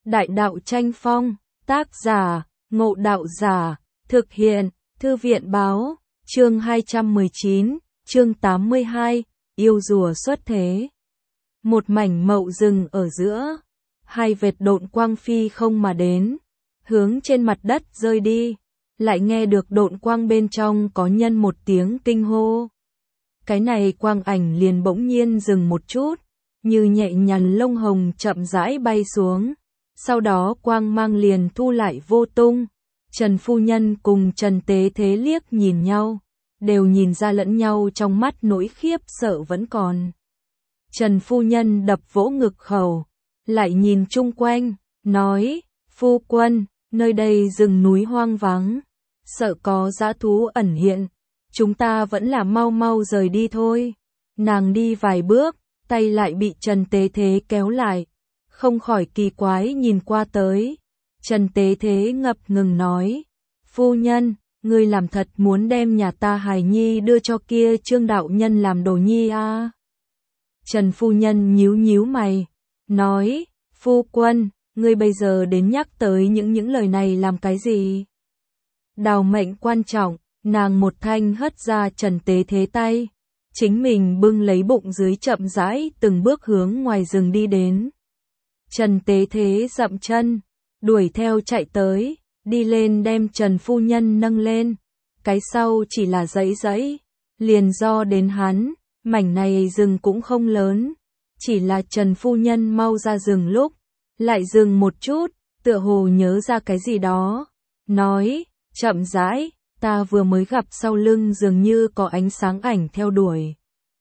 Đại đạo tranh phong, tác giả, Ngộ Đạo Giả, thực hiện, Thư viện Báo, chương 219, chương 82, yêu rùa xuất thế. Một mảnh mậu rừng ở giữa, hai vệt độn quang phi không mà đến, hướng trên mặt đất rơi đi, lại nghe được độn quang bên trong có nhân một tiếng kinh hô. Cái này quang ảnh liền bỗng nhiên dừng một chút, như nhẹ nhằn lông hồng chậm rãi bay xuống, sau đó quang mang liền thu lại vô tung. Trần phu nhân cùng Trần Tế Thế liếc nhìn nhau, đều nhìn ra lẫn nhau trong mắt nỗi khiếp sợ vẫn còn. Trần phu nhân đập vỗ ngực khẩu, lại nhìn chung quanh, nói, phu quân, nơi đây rừng núi hoang vắng, sợ có dã thú ẩn hiện, chúng ta vẫn là mau mau rời đi thôi. Nàng đi vài bước, tay lại bị Trần Tế Thế kéo lại, không khỏi kỳ quái nhìn qua tới. Trần Tế Thế ngập ngừng nói, phu nhân, ngươi làm thật muốn đem nhà ta hài nhi đưa cho kia Trương đạo nhân làm đồ nhi à? Trần phu nhân nhíu nhíu mày, nói, phu quân, ngươi bây giờ đến nhắc tới những lời này làm cái gì? Đào mệnh quan trọng, nàng một thanh hất ra Trần Tế Thế tay, chính mình bưng lấy bụng dưới chậm rãi từng bước hướng ngoài rừng đi đến. Trần Tế Thế dậm chân, đuổi theo chạy tới, đi lên đem Trần phu nhân nâng lên, cái sau chỉ là giãy giãy, liền do đến hắn, mảnh này rừng cũng không lớn, chỉ là Trần phu nhân mau ra rừng lúc, lại dừng một chút, tựa hồ nhớ ra cái gì đó, nói, chậm rãi, ta vừa mới gặp sau lưng dường như có ánh sáng ảnh theo đuổi.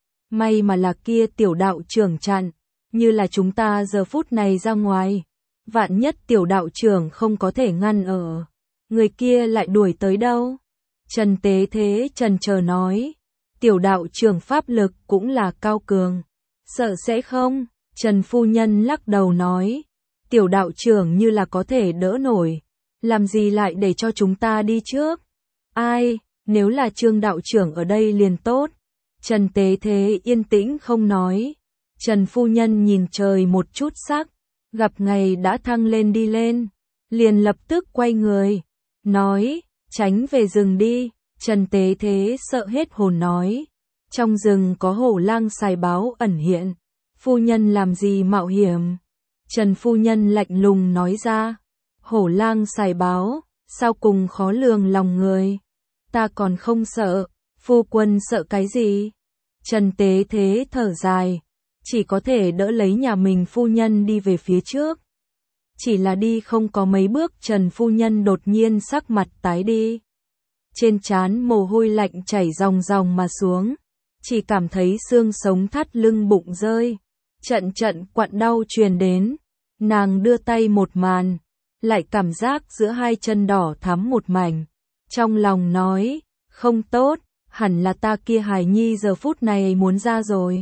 May mà là kia tiểu đạo trưởng chặn, như là chúng ta giờ phút này ra ngoài. Vạn nhất tiểu đạo trưởng không có thể ngăn ở, người kia lại đuổi tới đâu? Trần Tế Thế chần chờ nói, tiểu đạo trưởng pháp lực cũng là cao cường, sợ sẽ không? Trần phu nhân lắc đầu nói, tiểu đạo trưởng như là có thể đỡ nổi, làm gì lại để cho chúng ta đi trước? Ai, nếu là Trương đạo trưởng ở đây liền tốt. Trần Tế Thế yên tĩnh không nói. Trần phu nhân nhìn trời một chút sắc, gặp ngày đã thăng lên đi lên, liền lập tức quay người, nói, tránh về rừng đi. Trần Tế Thế sợ hết hồn nói, trong rừng có hổ lang sài báo ẩn hiện, phu nhân làm gì mạo hiểm? Trần phu nhân lạnh lùng nói ra, hổ lang sài báo, sao cùng khó lường lòng người, ta còn không sợ, phu quân sợ cái gì? Trần Tế Thế thở dài, chỉ có thể đỡ lấy nhà mình phu nhân đi về phía trước. Chỉ là đi không có mấy bước Trần phu nhân đột nhiên sắc mặt tái đi. Trên trán mồ hôi lạnh chảy ròng ròng mà xuống, chỉ cảm thấy xương sống thắt lưng bụng rơi, trận trận quặn đau truyền đến. Nàng đưa tay một màn, lại cảm giác giữa hai chân đỏ thắm một mảnh. Trong lòng nói, không tốt, hẳn là ta kia hài nhi giờ phút này muốn ra rồi.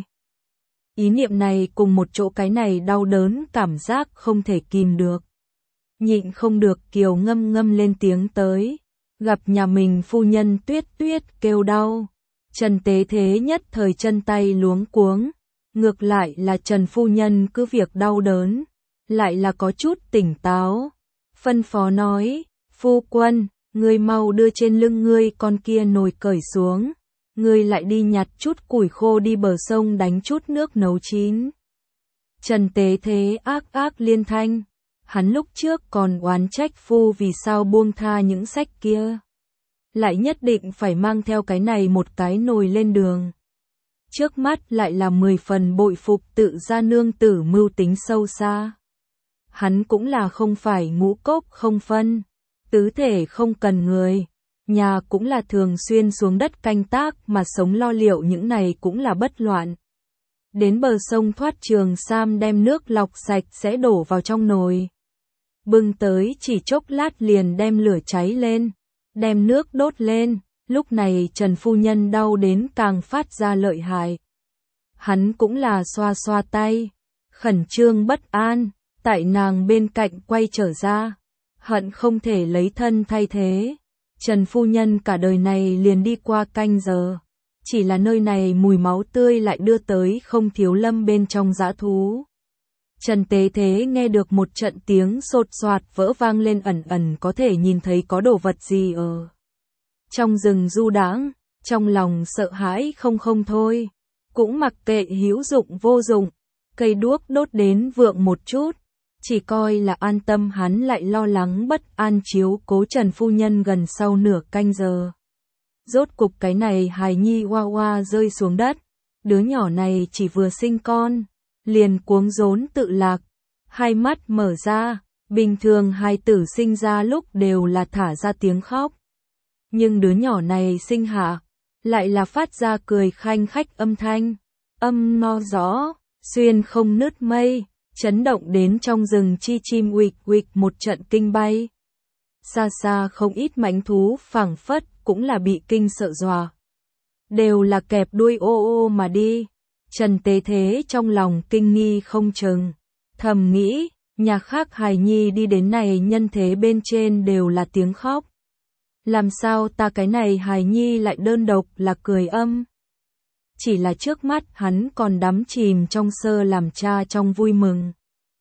Ý niệm này cùng một chỗ cái này đau đớn cảm giác không thể kìm được. Nhịn không được Kiều ngâm ngâm lên tiếng tới, gặp nhà mình phu nhân Tuyết Tuyết kêu đau. Trần Tế Thế nhất thời chân tay luống cuống, ngược lại là Trần phu nhân cứ việc đau đớn, lại là có chút tỉnh táo. Phân phó nói, phu quân, ngươi mau đưa trên lưng ngươi con kia nồi cởi xuống. Ngươi lại đi nhặt chút củi khô đi bờ sông đánh chút nước nấu chín. Trần Tế Thế ác ác liên thanh, hắn lúc trước còn oán trách phu vì sao buông tha những sách kia, lại nhất định phải mang theo cái này một cái nồi lên đường. Trước mắt lại là 10 phần bội phục tự gia nương tử mưu tính sâu xa. Hắn cũng là không phải ngũ cốc không phân, tứ thể không cần người. Nhà cũng là thường xuyên xuống đất canh tác mà sống lo liệu những này cũng là bất loạn. Đến bờ sông thoát trường sam đem nước lọc sạch sẽ đổ vào trong nồi. Bưng tới chỉ chốc lát liền đem lửa cháy lên, đem nước đốt lên, lúc này Trần phu nhân đau đến càng phát ra lợi hại. Hắn cũng là xoa xoa tay, khẩn trương bất an, tại nàng bên cạnh quay trở ra, hận không thể lấy thân thay thế. Trần phu nhân cả đời này liền đi qua canh giờ, chỉ là nơi này mùi máu tươi lại đưa tới không thiếu lâm bên trong dã thú. Trần Tế Thế nghe được một trận tiếng sột soạt vỡ vang lên, ẩn ẩn có thể nhìn thấy có đồ vật gì ở trong rừng du đãng, trong lòng sợ hãi không thôi, cũng mặc kệ hữu dụng vô dụng, cây đuốc đốt đến vượng một chút, chỉ coi là an tâm. Hắn lại lo lắng bất an chiếu cố Trần phu nhân gần sau nửa canh giờ. Rốt cục cái này hài nhi hoa hoa rơi xuống đất, đứa nhỏ này chỉ vừa sinh con, liền cuống rốn tự lạc, hai mắt mở ra, bình thường hài tử sinh ra lúc đều là thả ra tiếng khóc. Nhưng đứa nhỏ này sinh hạ, lại là phát ra cười khanh khách âm thanh, âm no rõ, xuyên không nứt mây, chấn động đến trong rừng chi chim uịch uịch một trận kinh bay. Xa xa không ít mãnh thú phảng phất cũng là bị kinh sợ dọa, đều là kẹp đuôi ô ô mà đi. Trần Tế Thế trong lòng kinh nghi không chừng, thầm nghĩ, nhà khác hài nhi đi đến này nhân thế bên trên đều là tiếng khóc. Làm sao ta cái này hài nhi lại đơn độc là cười âm? Chỉ là trước mắt hắn còn đắm chìm trong sơ làm cha trong vui mừng.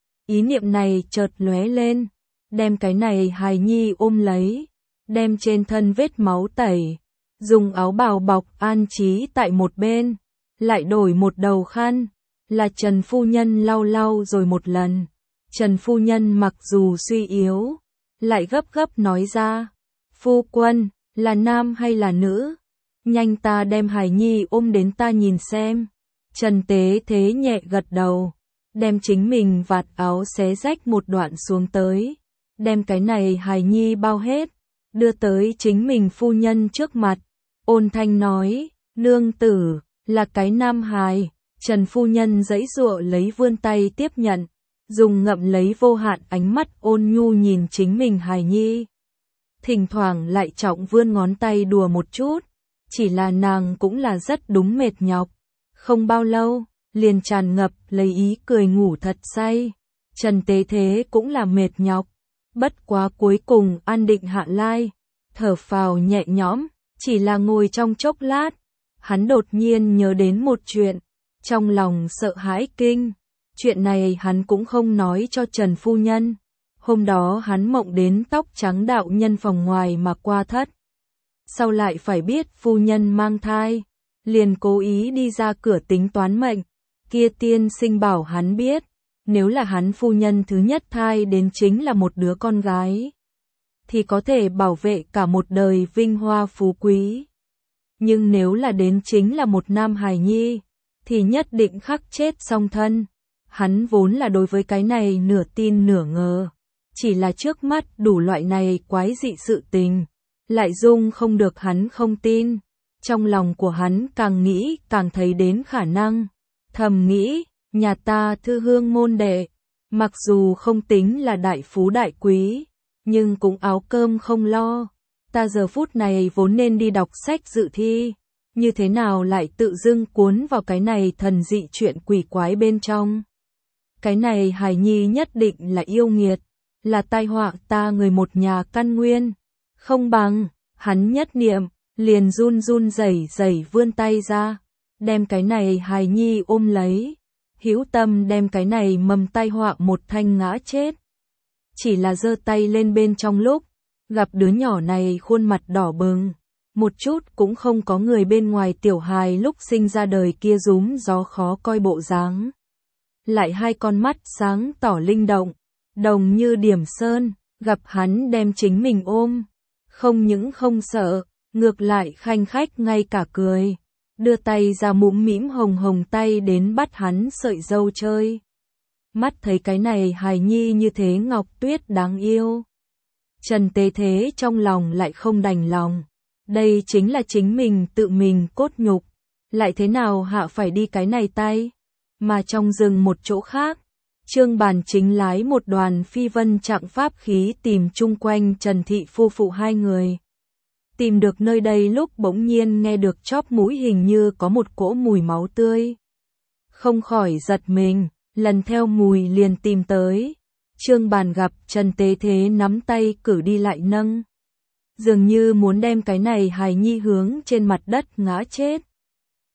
Ý niệm này chợt lóe lên, đem cái này hài nhi ôm lấy, đem trên thân vết máu tẩy, dùng áo bào bọc an trí tại một bên, lại đổi một đầu khăn, là Trần phu nhân lau lau rồi một lần. Trần phu nhân mặc dù suy yếu, lại gấp gấp nói ra, phu quân, là nam hay là nữ? Nhanh ta đem hài nhi ôm đến ta nhìn xem. Trần Tế Thế nhẹ gật đầu, đem chính mình vạt áo xé rách một đoạn xuống tới, đem cái này hài nhi bao hết, đưa tới chính mình phu nhân trước mặt, ôn thanh nói, nương tử, là cái nam hài. Trần phu nhân giãy giụa lấy vươn tay tiếp nhận, dùng ngậm lấy vô hạn ánh mắt ôn nhu nhìn chính mình hài nhi. Thỉnh thoảng lại trọng vươn ngón tay đùa một chút, chỉ là nàng cũng là rất đúng mệt nhọc. Không bao lâu, liền tràn ngập lấy ý cười ngủ thật say. Trần Tế Thế cũng là mệt nhọc, bất quá cuối cùng an định hạ lai, thở phào nhẹ nhõm, chỉ là ngồi trong chốc lát, hắn đột nhiên nhớ đến một chuyện, trong lòng sợ hãi kinh. Chuyện này hắn cũng không nói cho Trần phu nhân. Hôm đó hắn mộng đến tóc trắng đạo nhân phòng ngoài mà qua thất. Sau lại phải biết phu nhân mang thai, liền cố ý đi ra cửa tính toán mệnh. Kia tiên sinh bảo hắn biết, nếu là hắn phu nhân thứ nhất thai đến chính là một đứa con gái, thì có thể bảo vệ cả một đời vinh hoa phú quý. Nhưng nếu là đến chính là một nam hài nhi, thì nhất định khắc chết song thân. Hắn vốn là đối với cái này nửa tin nửa ngờ, chỉ là trước mắt đủ loại này quái dị sự tình, lại dung không được hắn không tin. Trong lòng của hắn càng nghĩ càng thấy đến khả năng, thầm nghĩ, nhà ta thư hương môn đệ, mặc dù không tính là đại phú đại quý, nhưng cũng áo cơm không lo. Ta giờ phút này vốn nên đi đọc sách dự thi, như thế nào lại tự dưng cuốn vào cái này thần dị chuyện quỷ quái bên trong. Cái này hài nhi nhất định là yêu nghiệt, là tai họa ta người một nhà căn nguyên. Không bằng, hắn nhất niệm, liền run run rẩy rẩy vươn tay ra, đem cái này hài nhi ôm lấy, hữu tâm đem cái này mầm tai họa một thanh ngã chết. Chỉ là giơ tay lên bên trong lúc, gặp đứa nhỏ này khuôn mặt đỏ bừng, một chút cũng không có người bên ngoài tiểu hài lúc sinh ra đời kia rúm gió khó coi bộ dáng. Lại hai con mắt sáng tỏ linh động, đồng như điểm sơn, gặp hắn đem chính mình ôm, không những không sợ, ngược lại khanh khách ngay cả cười, đưa tay ra mũm mĩm hồng hồng tay đến bắt hắn sợi râu chơi. Mắt thấy cái này hài nhi như thế ngọc tuyết đáng yêu, Trần Tế Thế trong lòng lại không đành lòng, đây chính là chính mình tự mình cốt nhục, lại thế nào hạ phải đi cái này tay. Mà trong rừng một chỗ khác, Trương Bàn chính lái một đoàn phi vân trạng pháp khí tìm chung quanh Trần Thị phu phụ hai người. Tìm được nơi đây lúc bỗng nhiên nghe được chóp mũi hình như có một cỗ mùi máu tươi. Không khỏi giật mình, lần theo mùi liền tìm tới. Trương Bàn gặp Trần Tế Thế nắm tay cử đi lại nâng, dường như muốn đem cái này hài nhi hướng trên mặt đất ngã chết.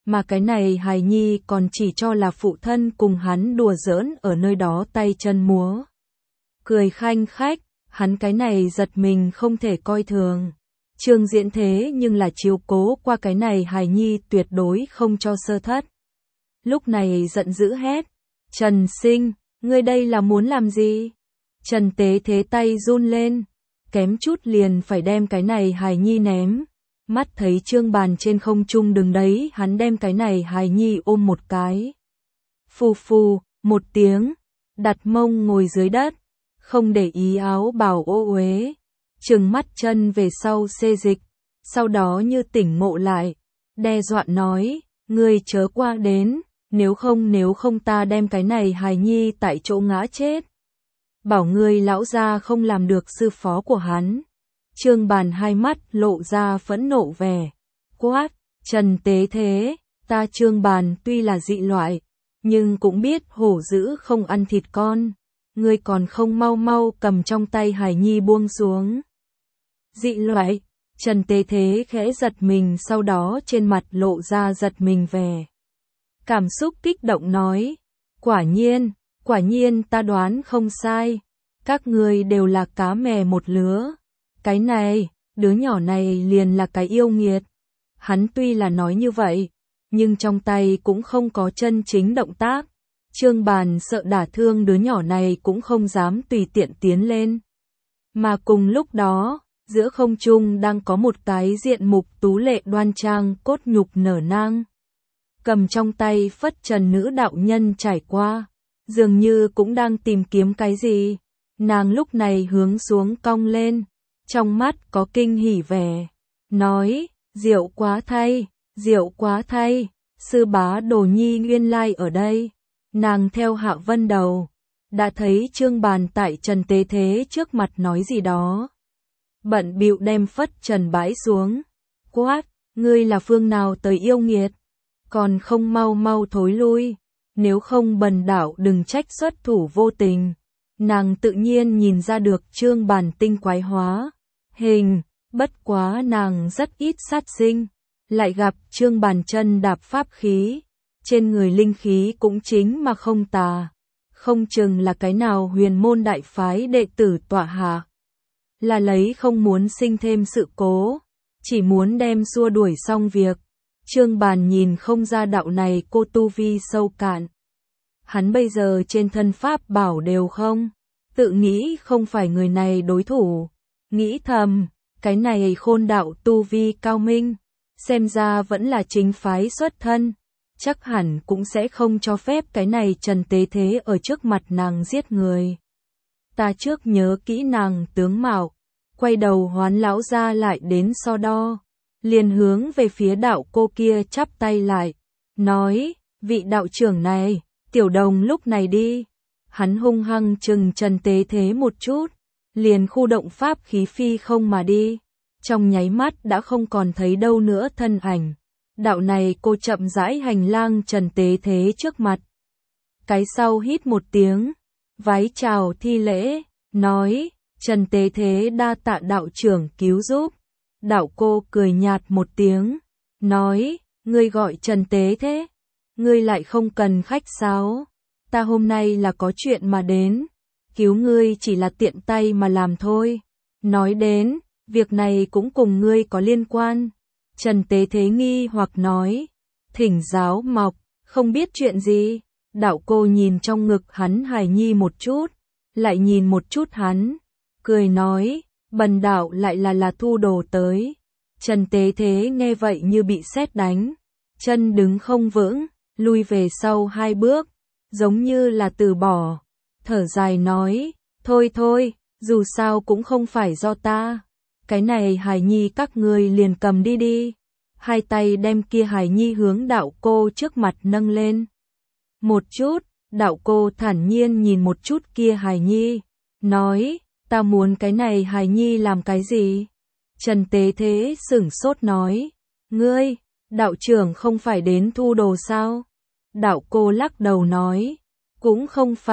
mà cái này hài nhi còn chỉ cho là phụ thân cùng hắn đùa giỡn ở nơi đó tay chân múa. Cười khanh khách, hắn cái này giật mình không thể coi thường. Trương Diễn thế nhưng là chiếu cố qua cái này hài nhi tuyệt đối không cho sơ thất. Lúc này giận dữ hét, Trần Sinh, ngươi đây là muốn làm gì? Trần Tế Thế tay run lên, kém chút liền phải đem cái này hài nhi ném. Mắt thấy Trương Bàn trên không trung đứng đấy, hắn đem cái này hài nhi ôm một cái. Phù phù, một tiếng, đặt mông ngồi dưới đất, không để ý áo bào ô uế, trừng mắt chân về sau xê dịch, sau đó như tỉnh ngộ lại, đe dọa nói, ngươi chớ qua đến, nếu không ta đem cái này hài nhi tại chỗ ngã chết. Bảo ngươi lão gia không làm được sư phó của hắn. Trương Bàn hai mắt lộ ra phẫn nộ vẻ, quát, Trần Tế Thế, ta Trương Bàn tuy là dị loại, nhưng cũng biết hổ dữ không ăn thịt con, ngươi còn không mau mau cầm trong tay hài nhi buông xuống. Dị loại, Trần Tế Thế khẽ giật mình, sau đó trên mặt lộ ra giật mình vẻ. Cảm xúc kích động nói, quả nhiên ta đoán không sai, các ngươi đều là cá mè một lứa. Cái này, đứa nhỏ này liền là cái yêu nghiệt. Hắn tuy là nói như vậy, nhưng trong tay cũng không có chân chính động tác. Trương Bàn sợ đả thương đứa nhỏ này cũng không dám tùy tiện tiến lên. Mà cùng lúc đó, giữa không trung đang có một cái diện mục tú lệ đoan trang cốt nhục nở nang. Cầm trong tay phất trần nữ đạo nhân trải qua, dường như cũng đang tìm kiếm cái gì. Nàng lúc này hướng xuống cong lên, trong mắt có kinh hỉ vẻ, nói, diệu quá thay, sư bá Đồ Nhi nguyên lai ở đây. Nàng theo Hạ Vân đầu, đã thấy Trương Bàn tại Trần Tế Thế trước mặt nói gì đó. Bận bịu đem phất trần bãi xuống, quát, ngươi là phương nào tới yêu nghiệt, còn không mau mau thối lui, nếu không bần đạo đừng trách xuất thủ vô tình. Nàng tự nhiên nhìn ra được Trương Bàn tinh quái hóa hình, bất quá nàng rất ít sát sinh, lại gặp Trương Bàn chân đạp pháp khí, trên người linh khí cũng chính mà không tà, không chừng là cái nào huyền môn đại phái đệ tử tọa hạ. Là lấy không muốn sinh thêm sự cố, chỉ muốn đem xua đuổi xong việc. Trương Bàn nhìn không ra đạo này cô tu vi sâu cạn. Hắn bây giờ trên thân pháp bảo đều không, tự nghĩ không phải người này đối thủ. Nghĩ thầm, cái này khôn đạo tu vi cao minh, xem ra vẫn là chính phái xuất thân, chắc hẳn cũng sẽ không cho phép cái này Trần Tế Thế ở trước mặt nàng giết người. Ta trước nhớ kỹ nàng tướng mạo, quay đầu Hoán lão gia lại đến so đo, liền hướng về phía đạo cô kia chắp tay lại, nói, vị đạo trưởng này, tiểu đồng lúc này đi. Hắn hung hăng chừng Trần Tế Thế một chút, liền khu động pháp khí phi không mà đi, trong nháy mắt đã không còn thấy đâu nữa thân ảnh. Đạo này cô chậm rãi hành lang Trần Tế Thế trước mặt. Cái sau hít một tiếng, vái chào thi lễ, nói, Trần Tế Thế đa tạ đạo trưởng cứu giúp. Đạo cô cười nhạt một tiếng, nói, ngươi gọi Trần Tế Thế, ngươi lại không cần khách sáo. Ta hôm nay là có chuyện mà đến, cứu ngươi chỉ là tiện tay mà làm thôi. Nói đến, việc này cũng cùng ngươi có liên quan. Trần Tế Thế nghi hoặc nói, thỉnh giáo mọc, không biết chuyện gì. Đạo cô nhìn trong ngực hắn hài nhi một chút, lại nhìn một chút hắn, cười nói, bần đạo lại là thu đồ tới. Trần Tế Thế nghe vậy như bị sét đánh, chân đứng không vững, lui về sau 2 bước, giống như là từ bỏ, thở dài nói, thôi, dù sao cũng không phải do ta, cái này hài nhi các ngươi liền cầm đi. Hai tay đem kia hài nhi hướng đạo cô trước mặt nâng lên. Một chút, đạo cô thản nhiên nhìn một chút kia hài nhi, nói, ta muốn cái này hài nhi làm cái gì? Trần Tế Thế sửng sốt nói, ngươi, đạo trưởng không phải đến thu đồ sao? Đạo cô lắc đầu nói, cũng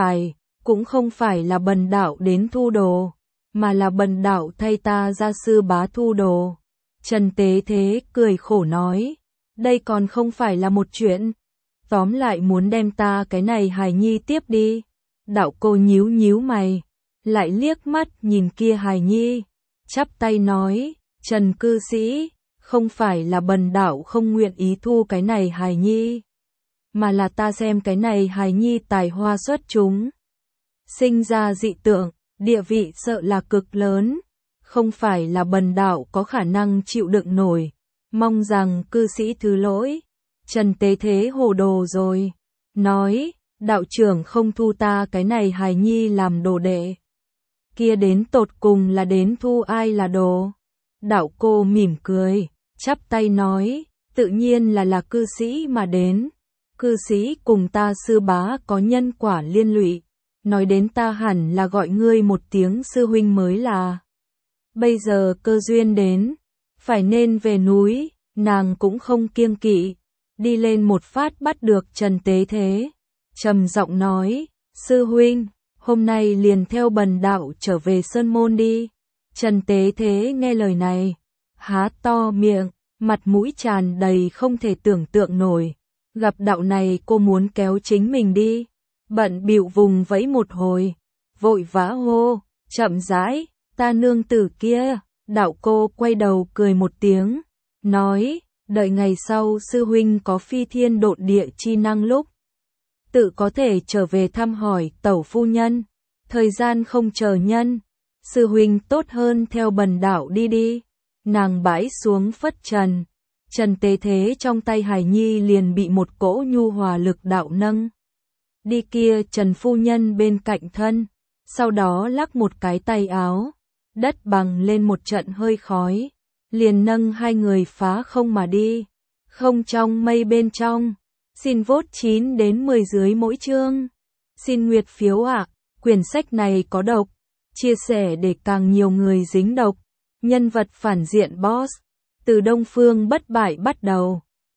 không phải là bần đạo đến thu đồ, mà là bần đạo thay ta gia sư bá thu đồ. Trần Tế Thế cười khổ nói, đây còn không phải là một chuyện. Tóm lại muốn đem ta cái này hài nhi tiếp đi. Đạo cô nhíu nhíu mày, lại liếc mắt nhìn kia hài nhi, chắp tay nói, Trần cư sĩ, không phải là bần đạo không nguyện ý thu cái này hài nhi, mà là ta xem cái này hài nhi tài hoa xuất chúng, sinh ra dị tượng, địa vị sợ là cực lớn, không phải là bần đạo có khả năng chịu đựng nổi, mong rằng cư sĩ thứ lỗi. Trần Tế Thế hồ đồ rồi, nói, đạo trưởng không thu ta cái này hài nhi làm đồ đệ. Kia đến tột cùng là đến thu ai là đồ? Đạo cô mỉm cười, chắp tay nói, tự nhiên là cư sĩ mà đến. Cư sĩ cùng ta sư bá có nhân quả liên lụy, nói đến ta hẳn là gọi ngươi một tiếng sư huynh mới là. Bây giờ cơ duyên đến, phải nên về núi, nàng cũng không kiêng kỵ, đi lên một phát bắt được Trần Tế Thế, trầm giọng nói, sư huynh, hôm nay liền theo bần đạo trở về Sơn Môn đi. Trần Tế Thế nghe lời này, há to miệng, mặt mũi tràn đầy không thể tưởng tượng nổi, gặp đạo này cô muốn kéo chính mình đi, bận bịu vùng vẫy một hồi, vội vã hô, chậm rãi, ta nương tử kia. Đạo cô quay đầu cười một tiếng, nói, đợi ngày sau sư huynh có phi thiên độn địa chi năng lúc, tự có thể trở về thăm hỏi tẩu phu nhân, thời gian không chờ nhân, sư huynh tốt hơn theo bần đạo đi đi. Nàng bãi xuống phất trần, Trần Tế Thế trong tay hài nhi liền bị một cỗ nhu hòa lực đạo nâng đi kia Trần phu nhân bên cạnh thân, sau đó lắc một cái tay áo, đất bằng lên một trận hơi khói, liền nâng hai người phá không mà đi, không trong mây bên trong. Xin vote 9 đến 10 dưới mỗi chương. Xin nguyệt phiếu ạ, quyển sách này có độc, chia sẻ để càng nhiều người dính độc. Nhân vật phản diện boss, từ Đông Phương bất bại bắt đầu.